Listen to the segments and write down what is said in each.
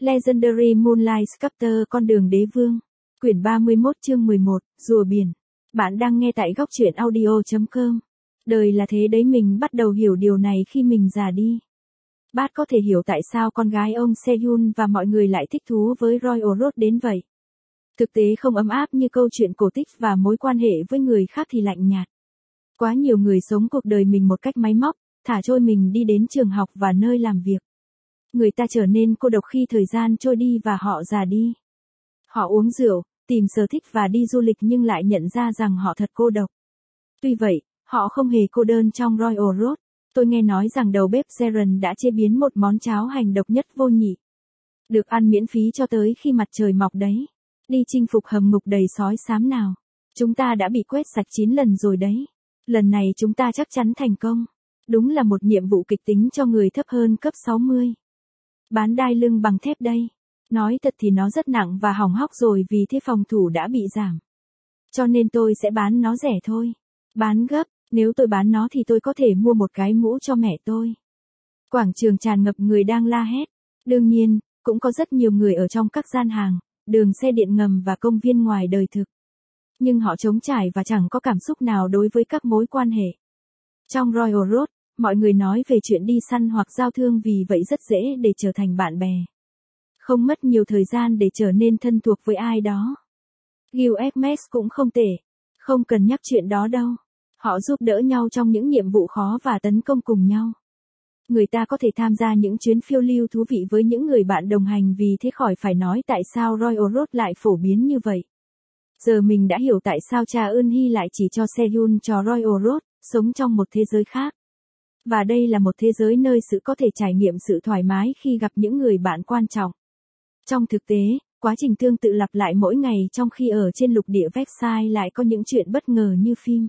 Legendary Moonlight Sculptor con đường đế vương. Quyển 31 chương 11, rùa biển. Bạn đang nghe tại góc truyện audio.com. Đời là thế đấy, mình bắt đầu hiểu điều này khi mình già đi. Bát có thể hiểu tại sao con gái ông Sehun và mọi người lại thích thú với Royal Road đến vậy. Thực tế không ấm áp như câu chuyện cổ tích và mối quan hệ với người khác thì lạnh nhạt. Quá nhiều người sống cuộc đời mình một cách máy móc, thả trôi mình đi đến trường học và nơi làm việc. Người ta trở nên cô độc khi thời gian trôi đi và họ già đi. Họ uống rượu, tìm sở thích và đi du lịch nhưng lại nhận ra rằng họ thật cô độc. Tuy vậy, họ không hề cô đơn trong Royal Road. Tôi nghe nói rằng đầu bếp Sharon đã chế biến một món cháo hành độc nhất vô nhị. Được ăn miễn phí cho tới khi mặt trời mọc đấy. Đi chinh phục hầm ngục đầy sói xám nào. Chúng ta đã bị quét sạch 9 lần rồi đấy. Lần này chúng ta chắc chắn thành công. Đúng là một nhiệm vụ kịch tính cho người thấp hơn cấp 60. Bán đai lưng bằng thép đây. Nói thật thì nó rất nặng và hỏng hóc rồi, vì thế phòng thủ đã bị giảm. Cho nên tôi sẽ bán nó rẻ thôi. Bán gấp, nếu tôi bán nó thì tôi có thể mua một cái mũ cho mẹ tôi. Quảng trường tràn ngập người đang la hét. Đương nhiên, cũng có rất nhiều người ở trong các gian hàng, đường xe điện ngầm và công viên ngoài đời thực. Nhưng họ trống trải và chẳng có cảm xúc nào đối với các mối quan hệ. Trong Royal Road, mọi người nói về chuyện đi săn hoặc giao thương, vì vậy rất dễ để trở thành bạn bè. Không mất nhiều thời gian để trở nên thân thuộc với ai đó. Guild Hermes cũng không tệ. Không cần nhắc chuyện đó đâu. Họ giúp đỡ nhau trong những nhiệm vụ khó và tấn công cùng nhau. Người ta có thể tham gia những chuyến phiêu lưu thú vị với những người bạn đồng hành, vì thế khỏi phải nói tại sao Royal Road lại phổ biến như vậy. Giờ mình đã hiểu tại sao cha Eun-hee lại chỉ cho Sehun cho Royal Road, sống trong một thế giới khác. Và đây là một thế giới nơi sự có thể trải nghiệm sự thoải mái khi gặp những người bạn quan trọng. Trong thực tế, quá trình tương tự lặp lại mỗi ngày, trong khi ở trên lục địa Versailles lại có những chuyện bất ngờ như phim.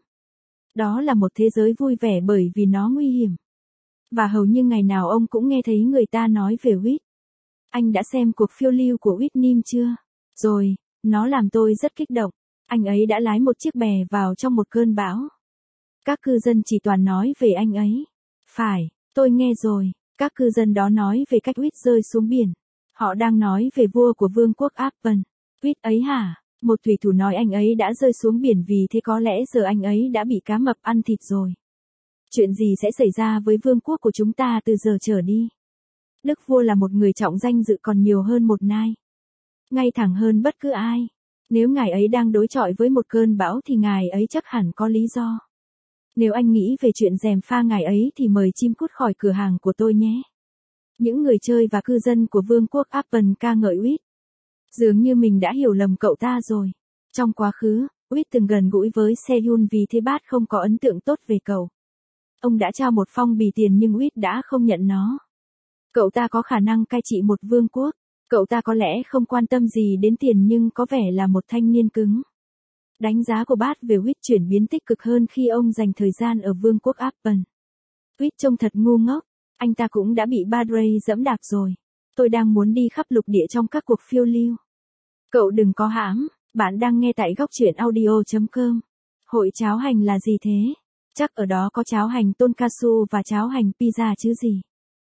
Đó là một thế giới vui vẻ bởi vì nó nguy hiểm. Và hầu như ngày nào ông cũng nghe thấy người ta nói về Whit. Anh đã xem cuộc phiêu lưu của Whitney chưa? Rồi, nó làm tôi rất kích động. Anh ấy đã lái một chiếc bè vào trong một cơn bão. Các cư dân chỉ toàn nói về anh ấy. Phải, tôi nghe rồi. Các cư dân đó nói về cách Whit rơi xuống biển. Họ đang nói về vua của vương quốc Appen. Whit ấy hả? Một thủy thủ nói anh ấy đã rơi xuống biển, vì thế có lẽ giờ anh ấy đã bị cá mập ăn thịt rồi. Chuyện gì sẽ xảy ra với vương quốc của chúng ta từ giờ trở đi? Đức vua là một người trọng danh dự còn nhiều hơn một nai. Ngay thẳng hơn bất cứ ai. Nếu ngài ấy đang đối chọi với một cơn bão thì ngài ấy chắc hẳn có lý do. Nếu anh nghĩ về chuyện gièm pha ngài ấy thì mời chim cút khỏi cửa hàng của tôi nhé. Những người chơi và cư dân của vương quốc Appen ca ngợi Whit. Dường như mình đã hiểu lầm cậu ta rồi. Trong quá khứ, Whit từng gần gũi với Sehun, vì thế Bát không có ấn tượng tốt về cậu. Ông đã trao một phong bì tiền nhưng Whit đã không nhận nó. Cậu ta có khả năng cai trị một vương quốc. Cậu ta có lẽ không quan tâm gì đến tiền nhưng có vẻ là một thanh niên cứng. Đánh giá của Bát về Whit chuyển biến tích cực hơn khi ông dành thời gian ở vương quốc Appen. Whit trông thật ngu ngốc. Anh ta cũng đã bị Badray dẫm đạp rồi. Tôi đang muốn đi khắp lục địa trong các cuộc phiêu lưu. Cậu đừng có hãm. Bạn đang nghe tại góc truyện audio.com. Hội cháo hành là gì thế? Chắc ở đó có cháo hành tonkatsu và cháo hành pizza chứ gì.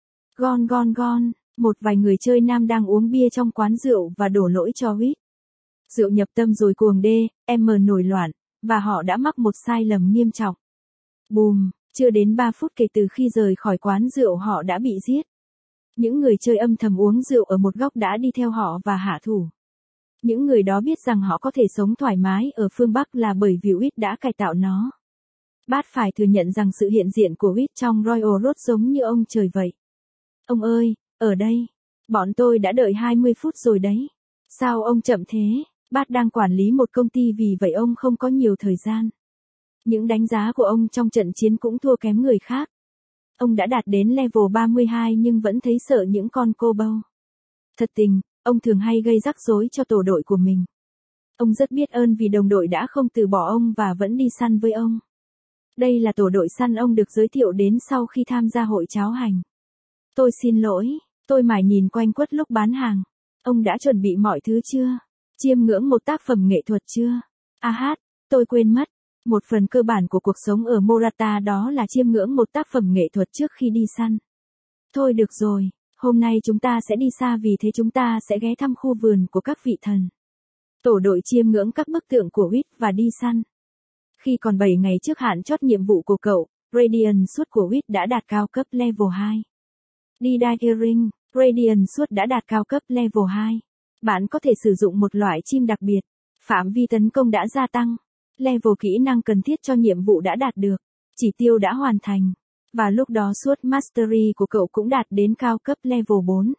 Gon gon gon. Một vài người chơi nam đang uống bia trong quán rượu và đổ lỗi cho Whit. Rượu nhập tâm rồi cuồng đê, nổi loạn, và họ đã mắc một sai lầm nghiêm trọng. Bùm, chưa đến 3 phút kể từ khi rời khỏi quán rượu họ đã bị giết. Những người chơi âm thầm uống rượu ở một góc đã đi theo họ và hạ thủ. Những người đó biết rằng họ có thể sống thoải mái ở phương Bắc là bởi vì Whit đã cải tạo nó. Bát phải thừa nhận rằng sự hiện diện của Whit trong Royal Road giống như ông trời vậy. Ông ơi, ở đây. Bọn tôi đã đợi 20 phút rồi đấy. Sao ông chậm thế? Bát đang quản lý một công ty, vì vậy ông không có nhiều thời gian. Những đánh giá của ông trong trận chiến cũng thua kém người khác. Ông đã đạt đến level 32 nhưng vẫn thấy sợ những con cô bâu. Thật tình, ông thường hay gây rắc rối cho tổ đội của mình. Ông rất biết ơn vì đồng đội đã không từ bỏ ông và vẫn đi săn với ông. Đây là tổ đội săn ông được giới thiệu đến sau khi tham gia hội cháo hành. Tôi xin lỗi, tôi mải nhìn quanh quất lúc bán hàng. Ông đã chuẩn bị mọi thứ chưa? Chiêm ngưỡng một tác phẩm nghệ thuật chưa? Tôi quên mất. Một phần cơ bản của cuộc sống ở Morata đó là chiêm ngưỡng một tác phẩm nghệ thuật trước khi đi săn. Thôi được rồi, Hôm nay chúng ta sẽ đi xa vì thế chúng ta sẽ ghé thăm khu vườn của các vị thần. Tổ đội chiêm ngưỡng các bức tượng của Whit và đi săn. Khi còn 7 ngày trước hạn chót nhiệm vụ của cậu, Radiant Suit của Whit đã đạt cao cấp level 2. Đi Daring, Radiant Suit đã đạt cao cấp level 2. Bạn có thể sử dụng một loại chim đặc biệt. Phạm vi tấn công đã gia tăng. Level kỹ năng cần thiết cho nhiệm vụ đã đạt được. Chỉ tiêu đã hoàn thành. Và lúc đó Suit Mastery của cậu cũng đạt đến cao cấp level 4.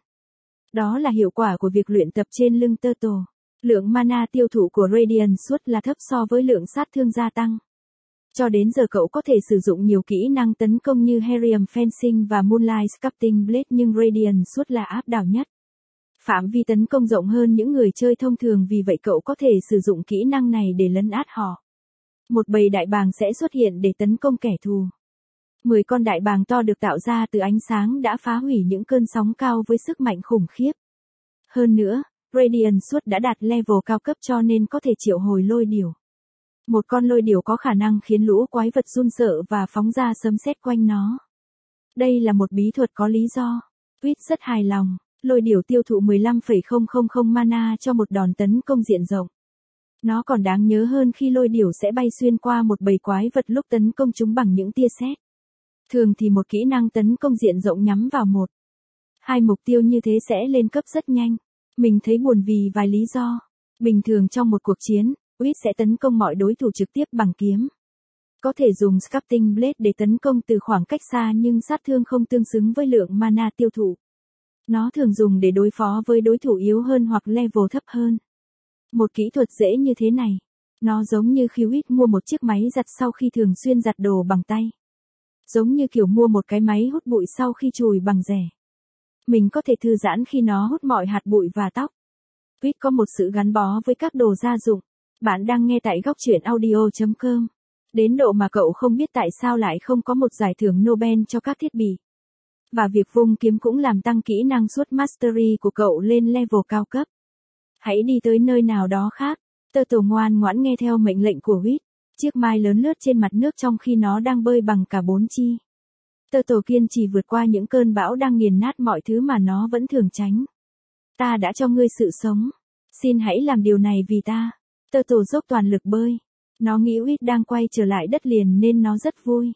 Đó là hiệu quả của việc luyện tập trên lưng Turtle. Lượng mana tiêu thụ của Radiant Suit là thấp so với lượng sát thương gia tăng. Cho đến giờ cậu có thể sử dụng nhiều kỹ năng tấn công như Harrium Fencing và Moonlight Sculpting Blade nhưng Radiant Suit là áp đảo nhất. Phạm vi tấn công rộng hơn những người chơi thông thường vì vậy cậu có thể sử dụng kỹ năng này để lấn át họ. Một bầy đại bàng sẽ xuất hiện để tấn công kẻ thù. 10 con đại bàng to được tạo ra từ ánh sáng đã phá hủy những cơn sóng cao với sức mạnh khủng khiếp. Hơn nữa, Radiant Suit đã đạt level cao cấp cho nên có thể triệu hồi lôi điểu. Một con lôi điểu có khả năng khiến lũ quái vật run sợ và phóng ra sấm sét quanh nó. Đây là một bí thuật có lý do. Whit rất hài lòng. Lôi điểu tiêu thụ 15,000 mana cho một đòn tấn công diện rộng. Nó còn đáng nhớ hơn khi lôi điểu sẽ bay xuyên qua một bầy quái vật lúc tấn công chúng bằng những tia sét. Thường thì một kỹ năng tấn công diện rộng nhắm vào một, hai mục tiêu như thế sẽ lên cấp rất nhanh. Mình thấy buồn vì vài lý do. Bình thường trong một cuộc chiến, Whit sẽ tấn công mọi đối thủ trực tiếp bằng kiếm. Có thể dùng Sculpting Blade để tấn công từ khoảng cách xa nhưng sát thương không tương xứng với lượng mana tiêu thụ. Nó thường dùng để đối phó với đối thủ yếu hơn hoặc level thấp hơn. Một kỹ thuật dễ như thế này. Nó giống như khi Whit mua một chiếc máy giặt sau khi thường xuyên giặt đồ bằng tay. Giống như kiểu mua một cái máy hút bụi sau khi chùi bằng rẻ. Mình có thể thư giãn khi nó hút mọi hạt bụi và tóc. Whit có một sự gắn bó với các đồ gia dụng. Bạn đang nghe tại góc truyện audio.com. Đến độ mà cậu không biết tại sao lại không có một giải thưởng Nobel cho các thiết bị. Và việc vung kiếm cũng làm tăng kỹ năng Suit Mastery của cậu lên level cao cấp. Hãy đi tới nơi nào đó khác. Turtle ngoan ngoãn nghe theo mệnh lệnh của Whit. Chiếc mai lớn lướt trên mặt nước trong khi nó đang bơi bằng cả 4 chi. Turtle kiên trì vượt qua những cơn bão đang nghiền nát mọi thứ mà nó vẫn thường tránh. Ta đã cho ngươi sự sống. Xin hãy làm điều này vì ta. Turtle dốc toàn lực bơi. Nó nghĩ Whit đang quay trở lại đất liền nên nó rất vui.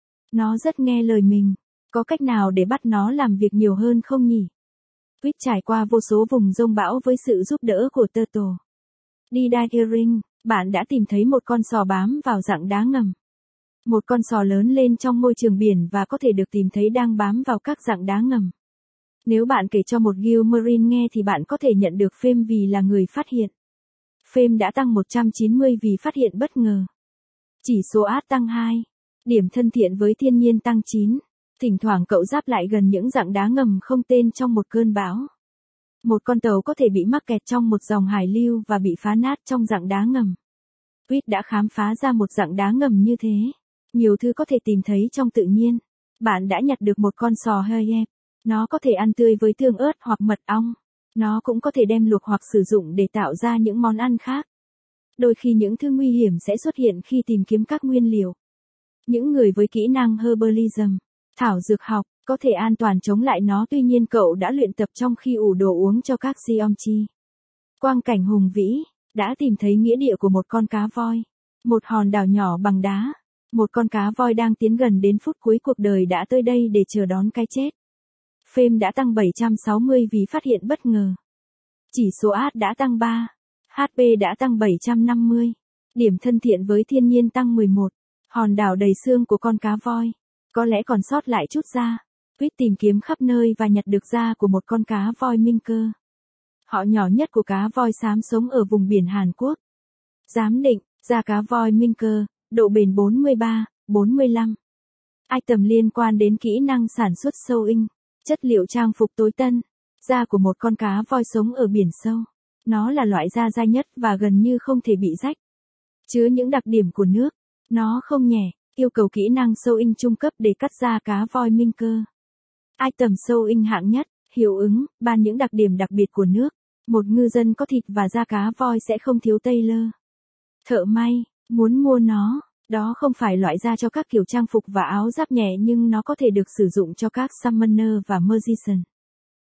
Nó rất nghe lời mình. Có cách nào để bắt nó làm việc nhiều hơn không nhỉ? Whit trải qua vô số vùng giông bão với sự giúp đỡ của Turtle. Đi Daring, bạn đã tìm thấy một con sò bám vào rặng đá ngầm. Một con sò lớn lên trong môi trường biển và có thể được tìm thấy đang bám vào các rặng đá ngầm. Nếu bạn kể cho một Gilmarine nghe thì bạn có thể nhận được Fame vì là người phát hiện. Fame đã tăng 190 vì phát hiện bất ngờ. Chỉ số át tăng 2. Điểm thân thiện với thiên nhiên tăng 9. Thỉnh thoảng cậu giáp lại gần những rặng đá ngầm không tên trong một cơn bão. Một con tàu có thể bị mắc kẹt trong một dòng hải lưu và bị phá nát trong rặng đá ngầm. Whit đã khám phá ra một rặng đá ngầm như thế. Nhiều thứ có thể tìm thấy trong tự nhiên. Bạn đã nhặt được một con sò hơi ép. Nó có thể ăn tươi với tương ớt hoặc mật ong. Nó cũng có thể đem luộc hoặc sử dụng để tạo ra những món ăn khác. Đôi khi những thứ nguy hiểm sẽ xuất hiện khi tìm kiếm các nguyên liệu. Những người với kỹ năng herbalism, thảo dược học, có thể an toàn chống lại nó tuy nhiên cậu đã luyện tập trong khi ủ đồ uống cho các Geomchi. Quang cảnh hùng vĩ, đã tìm thấy nghĩa địa của một con cá voi. Một hòn đảo nhỏ bằng đá. Một con cá voi đang tiến gần đến phút cuối cuộc đời đã tới đây để chờ đón cái chết. Fame đã tăng 760 vì phát hiện bất ngờ. Chỉ số át đã tăng 3. HP đã tăng 750. Điểm thân thiện với thiên nhiên tăng 11. Hòn đảo đầy xương của con cá voi. Có lẽ còn sót lại chút da. Whit tìm kiếm khắp nơi và nhặt được da của một con cá voi minh cơ. Họ nhỏ nhất của cá voi xám sống ở vùng biển Hàn Quốc. Giám định, da cá voi minh cơ, độ bền 43, 45. Item liên quan đến kỹ năng sản xuất sewing. Chất liệu trang phục tối tân. Da của một con cá voi sống ở biển sâu. Nó là loại da dai nhất và gần như không thể bị rách. Chứa những đặc điểm của nước. Nó không nhẹ, yêu cầu kỹ năng sewing trung cấp để cắt da cá voi minh cơ. Item sewing hạng nhất, hiệu ứng, ban những đặc điểm đặc biệt của nước. Một ngư dân có thịt và da cá voi sẽ không thiếu tailor. Thợ may, muốn mua nó. Đó không phải loại da cho các kiểu trang phục và áo giáp nhẹ nhưng nó có thể được sử dụng cho các summoner và magician.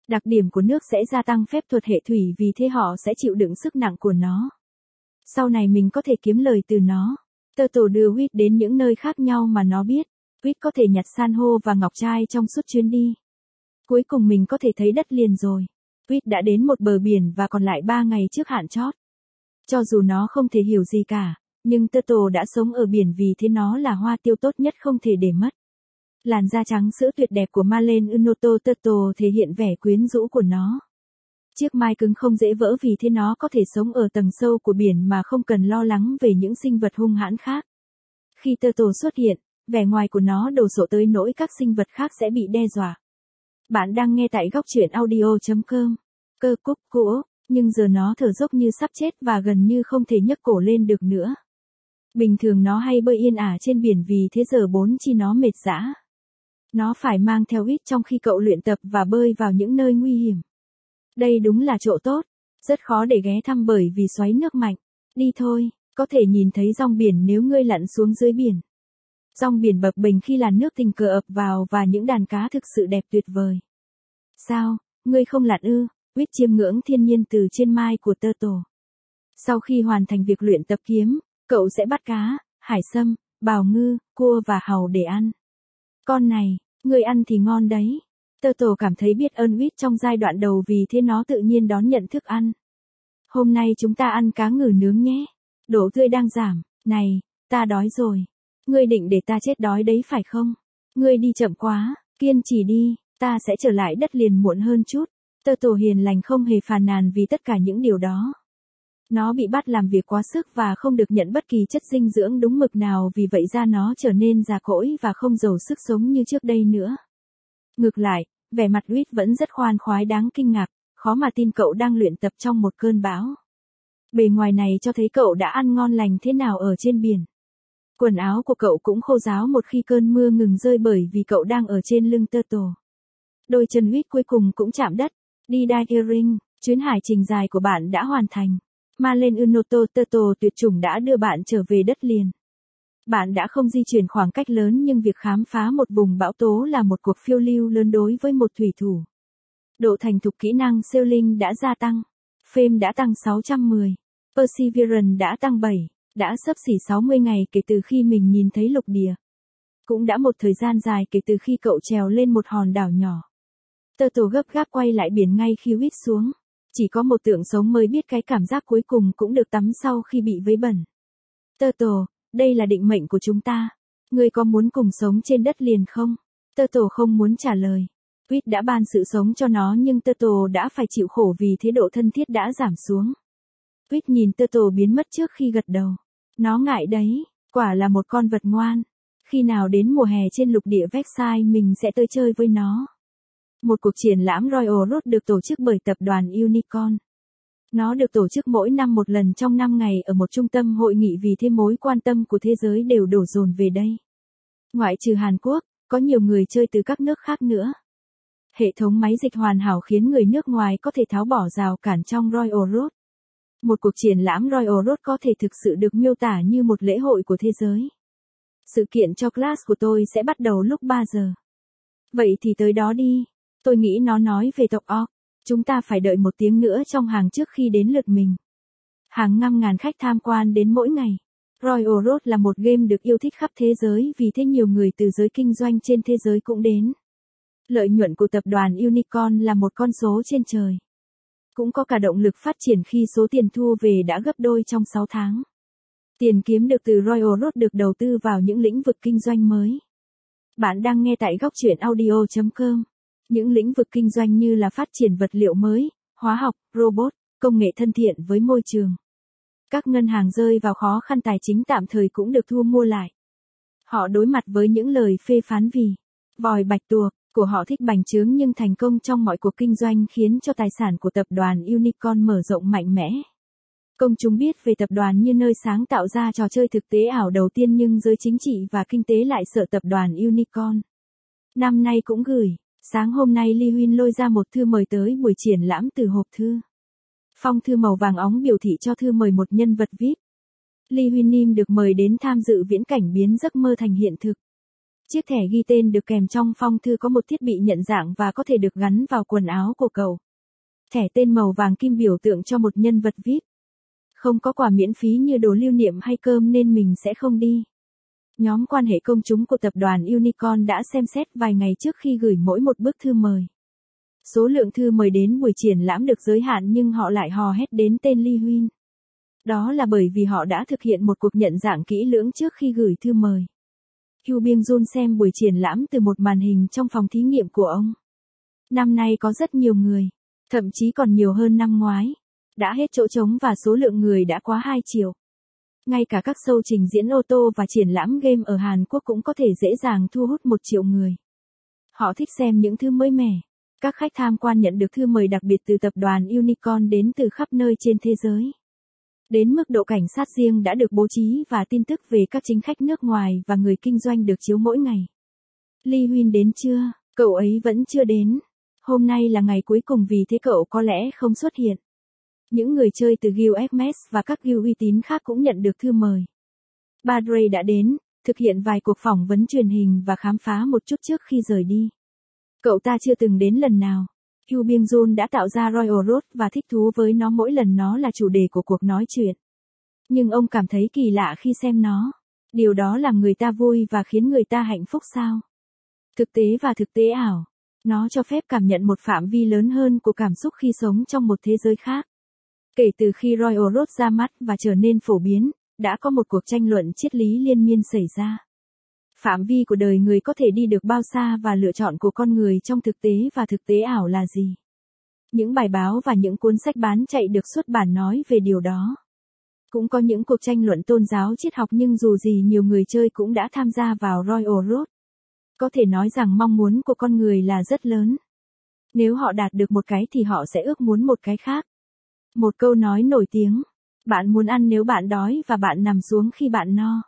Đặc điểm của nước sẽ gia tăng phép thuật hệ thủy vì thế họ sẽ chịu đựng sức nặng của nó. Sau này mình có thể kiếm lời từ nó. Turtle đưa Whit đến những nơi khác nhau mà nó biết. Whit có thể nhặt san hô và ngọc trai trong suốt chuyến đi. Cuối cùng mình có thể thấy đất liền rồi. Whit đã đến một bờ biển và còn lại 3 ngày trước hạn chót. Cho dù nó không thể hiểu gì cả, nhưng Turtle đã sống ở biển vì thế nó là hoa tiêu tốt nhất không thể để mất. Làn da trắng sữa tuyệt đẹp của Marlene Unoto Turtle thể hiện vẻ quyến rũ của nó. Chiếc mai cứng không dễ vỡ vì thế nó có thể sống ở tầng sâu của biển mà không cần lo lắng về những sinh vật hung hãn khác. Khi Turtle xuất hiện, vẻ ngoài của nó đồ sộ tới nỗi các sinh vật khác sẽ bị đe dọa. Bạn đang nghe tại góc truyện audio.com. Cơ cúc cũ, nhưng giờ nó thở dốc như sắp chết và gần như không thể nhấc cổ lên được nữa. Bình thường nó hay bơi yên ả trên biển vì thế giờ bốn chi nó mệt dã. Nó phải mang theo Whit trong khi cậu luyện tập và bơi vào những nơi nguy hiểm. Đây đúng là chỗ tốt, rất khó để ghé thăm bởi vì xoáy nước mạnh. Đi thôi, có thể nhìn thấy dòng biển nếu ngươi lặn xuống dưới biển. Dòng biển bập bềnh khi làn nước tình cờ ập vào và những đàn cá thực sự đẹp tuyệt vời. Sao, ngươi không lặn ư? Whit chiêm ngưỡng thiên nhiên từ trên mai của Turtle. Sau khi hoàn thành việc luyện tập kiếm, cậu sẽ bắt cá, hải sâm, bào ngư, cua và hàu để ăn. Con này, ngươi ăn thì ngon đấy. Turtle cảm thấy biết ơn Whit trong giai đoạn đầu vì thế nó tự nhiên đón nhận thức ăn. Hôm nay chúng ta ăn cá ngừ nướng nhé. Độ tươi đang giảm. Này, ta đói rồi. Ngươi định để ta chết đói đấy phải không? Ngươi đi chậm quá, kiên trì đi, ta sẽ trở lại đất liền muộn hơn chút. Turtle hiền lành không hề phàn nàn vì tất cả những điều đó. Nó bị bắt làm việc quá sức và không được nhận bất kỳ chất dinh dưỡng đúng mực nào vì vậy da nó trở nên già cỗi và không giàu sức sống như trước đây nữa. Ngược lại, vẻ mặt Whit vẫn rất khoan khoái đáng kinh ngạc, khó mà tin cậu đang luyện tập trong một cơn bão. Bề ngoài này cho thấy cậu đã ăn ngon lành thế nào ở trên biển. Quần áo của cậu cũng khô ráo một khi cơn mưa ngừng rơi bởi vì cậu đang ở trên lưng Turtle. Đôi chân Whit cuối cùng cũng chạm đất. Đi diving, chuyến hải trình dài của bạn đã hoàn thành. Marlene Unoto Turtle tuyệt chủng đã đưa bạn trở về đất liền. Bạn đã không di chuyển khoảng cách lớn nhưng việc khám phá một vùng bão tố là một cuộc phiêu lưu lớn đối với một thủy thủ. Độ thành thục kỹ năng sailing đã gia tăng. Fame đã tăng 610. Perseverance đã tăng 7. Đã xấp xỉ 60 ngày kể từ khi mình nhìn thấy lục địa. Cũng đã một thời gian dài kể từ khi cậu trèo lên một hòn đảo nhỏ. Turtle gấp gáp quay lại biển ngay khi Whit xuống. Chỉ có một tượng sống mới biết cái cảm giác cuối cùng cũng được tắm sau khi bị vấy bẩn. Turtle, đây là định mệnh của chúng ta. Ngươi có muốn cùng sống trên đất liền không? Turtle không muốn trả lời. Whit đã ban sự sống cho nó nhưng Turtle đã phải chịu khổ vì thế độ thân thiết đã giảm xuống. Whit nhìn Turtle biến mất trước khi gật đầu. Nó ngại đấy, quả là một con vật ngoan. Khi nào đến mùa hè trên lục địa Versailles mình sẽ tới chơi với nó. Một cuộc triển lãm Royal Road được tổ chức bởi tập đoàn Unicorn. Nó được tổ chức mỗi năm một lần trong 5 ngày ở một trung tâm hội nghị vì thế mối quan tâm của thế giới đều đổ dồn về đây. Ngoại trừ Hàn Quốc, có nhiều người chơi từ các nước khác nữa. Hệ thống máy dịch hoàn hảo khiến người nước ngoài có thể tháo bỏ rào cản trong Royal Road. Một cuộc triển lãm Royal Road có thể thực sự được miêu tả như một lễ hội của thế giới. Sự kiện cho class của tôi sẽ bắt đầu lúc 3 giờ. Vậy thì tới đó đi. Tôi nghĩ nó nói về tộc Orc. Chúng ta phải đợi 1 tiếng nữa trong hàng trước khi đến lượt mình. Hàng năm ngàn khách tham quan đến mỗi ngày. Royal Road là một game được yêu thích khắp thế giới vì thế nhiều người từ giới kinh doanh trên thế giới cũng đến. Lợi nhuận của tập đoàn Unicorn là một con số trên trời. Cũng có cả động lực phát triển khi số tiền thu về đã gấp đôi trong 6 tháng. Tiền kiếm được từ Royal Road được đầu tư vào những lĩnh vực kinh doanh mới. Bạn đang nghe tại góc truyện audio.com. Những lĩnh vực kinh doanh như là phát triển vật liệu mới, hóa học, robot, công nghệ thân thiện với môi trường. Các ngân hàng rơi vào khó khăn tài chính tạm thời cũng được thu mua lại. Họ đối mặt với những lời phê phán vì vòi bạch tuộc của họ thích bành trướng nhưng thành công trong mọi cuộc kinh doanh khiến cho tài sản của tập đoàn Unicorn mở rộng mạnh mẽ. Công chúng biết về tập đoàn như nơi sáng tạo ra trò chơi thực tế ảo đầu tiên nhưng giới chính trị và kinh tế lại sợ tập đoàn Unicorn. Năm nay cũng gửi. Sáng hôm nay Lee Huynh lôi ra một thư mời tới buổi triển lãm từ hộp thư. Phong thư màu vàng óng biểu thị cho thư mời một nhân vật VIP. Lee Huynh Nim được mời đến tham dự viễn cảnh biến giấc mơ thành hiện thực. Chiếc thẻ ghi tên được kèm trong phong thư có một thiết bị nhận dạng và có thể được gắn vào quần áo của cậu. Thẻ tên màu vàng kim biểu tượng cho một nhân vật VIP. Không có quà miễn phí như đồ lưu niệm hay cơm nên mình sẽ không đi. Nhóm quan hệ công chúng của tập đoàn Unicorn đã xem xét vài ngày trước khi gửi mỗi một bức thư mời. Số lượng thư mời đến buổi triển lãm được giới hạn nhưng họ lại hò hét đến tên Li Huynh. Đó là bởi vì họ đã thực hiện một cuộc nhận dạng kỹ lưỡng trước khi gửi thư mời. Hugh Byung-jun xem buổi triển lãm từ một màn hình trong phòng thí nghiệm của ông. Năm nay có rất nhiều người, thậm chí còn nhiều hơn năm ngoái. Đã hết chỗ trống và số lượng người đã quá 2 triệu. Ngay cả các show trình diễn ô tô và triển lãm game ở Hàn Quốc cũng có thể dễ dàng thu hút 1 triệu người. Họ thích xem những thứ mới mẻ. Các khách tham quan nhận được thư mời đặc biệt từ tập đoàn Unicorn đến từ khắp nơi trên thế giới. Đến mức độ cảnh sát riêng đã được bố trí và tin tức về các chính khách nước ngoài và người kinh doanh được chiếu mỗi ngày. Lee Huynh đến chưa? Cậu ấy vẫn chưa đến. Hôm nay là ngày cuối cùng vì thế cậu có lẽ không xuất hiện. Những người chơi từ Guild Hermes và các guild uy tín khác cũng nhận được thư mời. Padre đã đến, thực hiện vài cuộc phỏng vấn truyền hình và khám phá một chút trước khi rời đi. Cậu ta chưa từng đến lần nào. Hugh Byung-jun đã tạo ra Royal Road và thích thú với nó mỗi lần nó là chủ đề của cuộc nói chuyện. Nhưng ông cảm thấy kỳ lạ khi xem nó. Điều đó làm người ta vui và khiến người ta hạnh phúc sao? Thực tế và thực tế ảo. Nó cho phép cảm nhận một phạm vi lớn hơn của cảm xúc khi sống trong một thế giới khác. Kể từ khi Royal Road ra mắt và trở nên phổ biến, đã có một cuộc tranh luận triết lý liên miên xảy ra. Phạm vi của đời người có thể đi được bao xa và lựa chọn của con người trong thực tế và thực tế ảo là gì? Những bài báo và những cuốn sách bán chạy được xuất bản nói về điều đó. Cũng có những cuộc tranh luận tôn giáo triết học nhưng dù gì nhiều người chơi cũng đã tham gia vào Royal Road. Có thể nói rằng mong muốn của con người là rất lớn. Nếu họ đạt được một cái thì họ sẽ ước muốn một cái khác. Một câu nói nổi tiếng, bạn muốn ăn nếu bạn đói và bạn nằm xuống khi bạn no.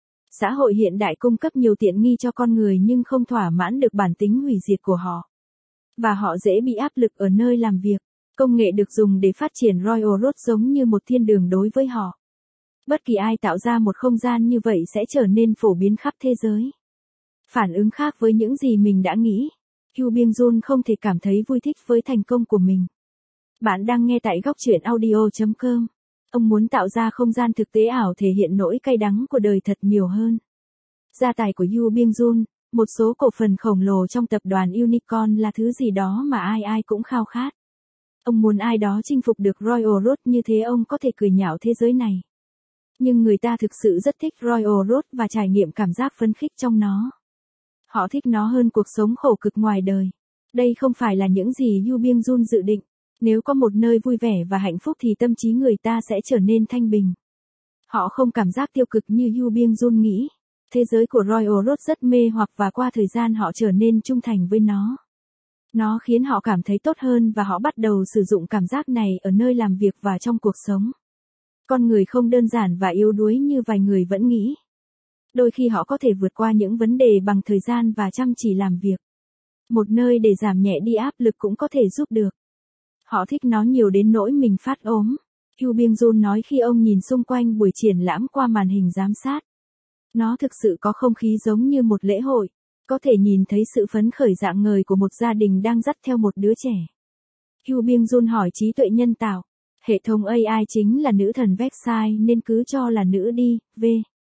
Xã hội hiện đại cung cấp nhiều tiện nghi cho con người nhưng không thỏa mãn được bản tính hủy diệt của họ. Và họ dễ bị áp lực ở nơi làm việc. Công nghệ được dùng để phát triển Royal Road giống như một thiên đường đối với họ. Bất kỳ ai tạo ra một không gian như vậy sẽ trở nên phổ biến khắp thế giới. Phản ứng khác với những gì mình đã nghĩ. Hugh Byung-jun không thể cảm thấy vui thích với thành công của mình. Bạn đang nghe tại góc truyện audio.com. Ông muốn tạo ra không gian thực tế ảo thể hiện nỗi cay đắng của đời thật nhiều hơn. Gia tài của Hugh Byung-jun, một số cổ phần khổng lồ trong tập đoàn Unicorn là thứ gì đó mà ai ai cũng khao khát. Ông muốn ai đó chinh phục được Royal Road như thế ông có thể cười nhạo thế giới này. Nhưng người ta thực sự rất thích Royal Road và trải nghiệm cảm giác phấn khích trong nó. Họ thích nó hơn cuộc sống khổ cực ngoài đời. Đây không phải là những gì Hugh Byung-jun dự định. Nếu có một nơi vui vẻ và hạnh phúc thì tâm trí người ta sẽ trở nên thanh bình. Họ không cảm giác tiêu cực như Hugh Byung-jun nghĩ. Thế giới của Royal Road rất mê hoặc và qua thời gian họ trở nên trung thành với nó. Nó khiến họ cảm thấy tốt hơn và họ bắt đầu sử dụng cảm giác này ở nơi làm việc và trong cuộc sống. Con người không đơn giản và yếu đuối như vài người vẫn nghĩ. Đôi khi họ có thể vượt qua những vấn đề bằng thời gian và chăm chỉ làm việc. Một nơi để giảm nhẹ đi áp lực cũng có thể giúp được. Họ thích nó nhiều đến nỗi mình phát ốm. Hugh Byung-jun nói khi ông nhìn xung quanh buổi triển lãm qua màn hình giám sát. Nó thực sự có không khí giống như một lễ hội. Có thể nhìn thấy sự phấn khởi rạng ngời của một gia đình đang dắt theo một đứa trẻ. Hugh Byung-jun hỏi trí tuệ nhân tạo. Hệ thống AI chính là nữ thần Versailles nên cứ cho là nữ đi, V.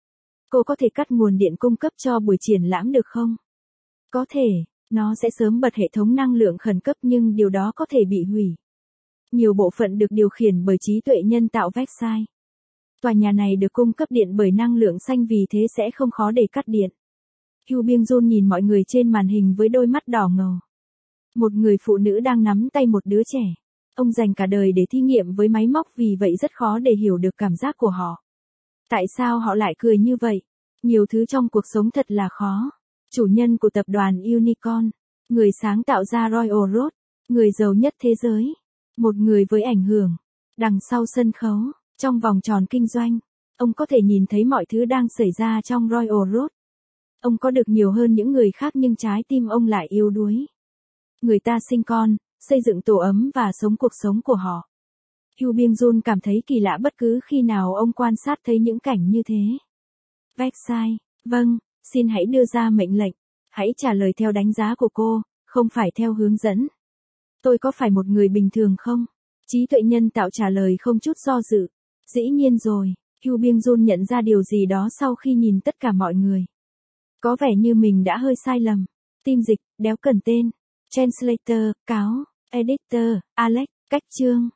Cô có thể cắt nguồn điện cung cấp cho buổi triển lãm được không? Có thể, nó sẽ sớm bật hệ thống năng lượng khẩn cấp nhưng điều đó có thể bị hủy. Nhiều bộ phận được điều khiển bởi trí tuệ nhân tạo Versailles. Tòa nhà này được cung cấp điện bởi năng lượng xanh vì thế sẽ không khó để cắt điện. Hugh Byung-jun nhìn mọi người trên màn hình với đôi mắt đỏ ngầu. Một người phụ nữ đang nắm tay một đứa trẻ. Ông dành cả đời để thí nghiệm với máy móc vì vậy rất khó để hiểu được cảm giác của họ. Tại sao họ lại cười như vậy? Nhiều thứ trong cuộc sống thật là khó. Chủ nhân của tập đoàn Unicorn, người sáng tạo ra Royal Road, người giàu nhất thế giới, một người với ảnh hưởng. Đằng sau sân khấu, trong vòng tròn kinh doanh, ông có thể nhìn thấy mọi thứ đang xảy ra trong Royal Road. Ông có được nhiều hơn những người khác nhưng trái tim ông lại yếu đuối. Người ta sinh con, xây dựng tổ ấm và sống cuộc sống của họ. Hugh Byung-jun cảm thấy kỳ lạ bất cứ khi nào ông quan sát thấy những cảnh như thế. Versailles, vâng, xin hãy đưa ra mệnh lệnh. Hãy trả lời theo đánh giá của cô, không phải theo hướng dẫn. Tôi có phải một người bình thường không? Trí tuệ nhân tạo trả lời không chút do dự. Dĩ nhiên rồi, Hugh Byung-jun nhận ra điều gì đó sau khi nhìn tất cả mọi người. Có vẻ như mình đã hơi sai lầm. Team dịch, đéo cần tên. Translator, cáo. Editor, Alex, cách chương.